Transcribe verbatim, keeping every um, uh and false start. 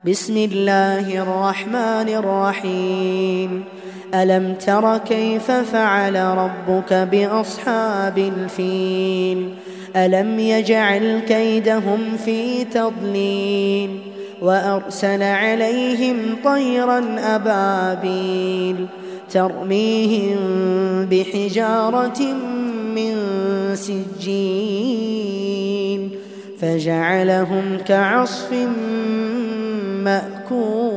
بسم الله الرحمن الرحيم. ألم تر كيف فعل ربك بأصحاب الفيل؟ ألم يجعل كيدهم في تضليل وأرسل عليهم طيرا أبابيل ترميهم بحجارة من سجيل فجعلهم كعصف مأكول.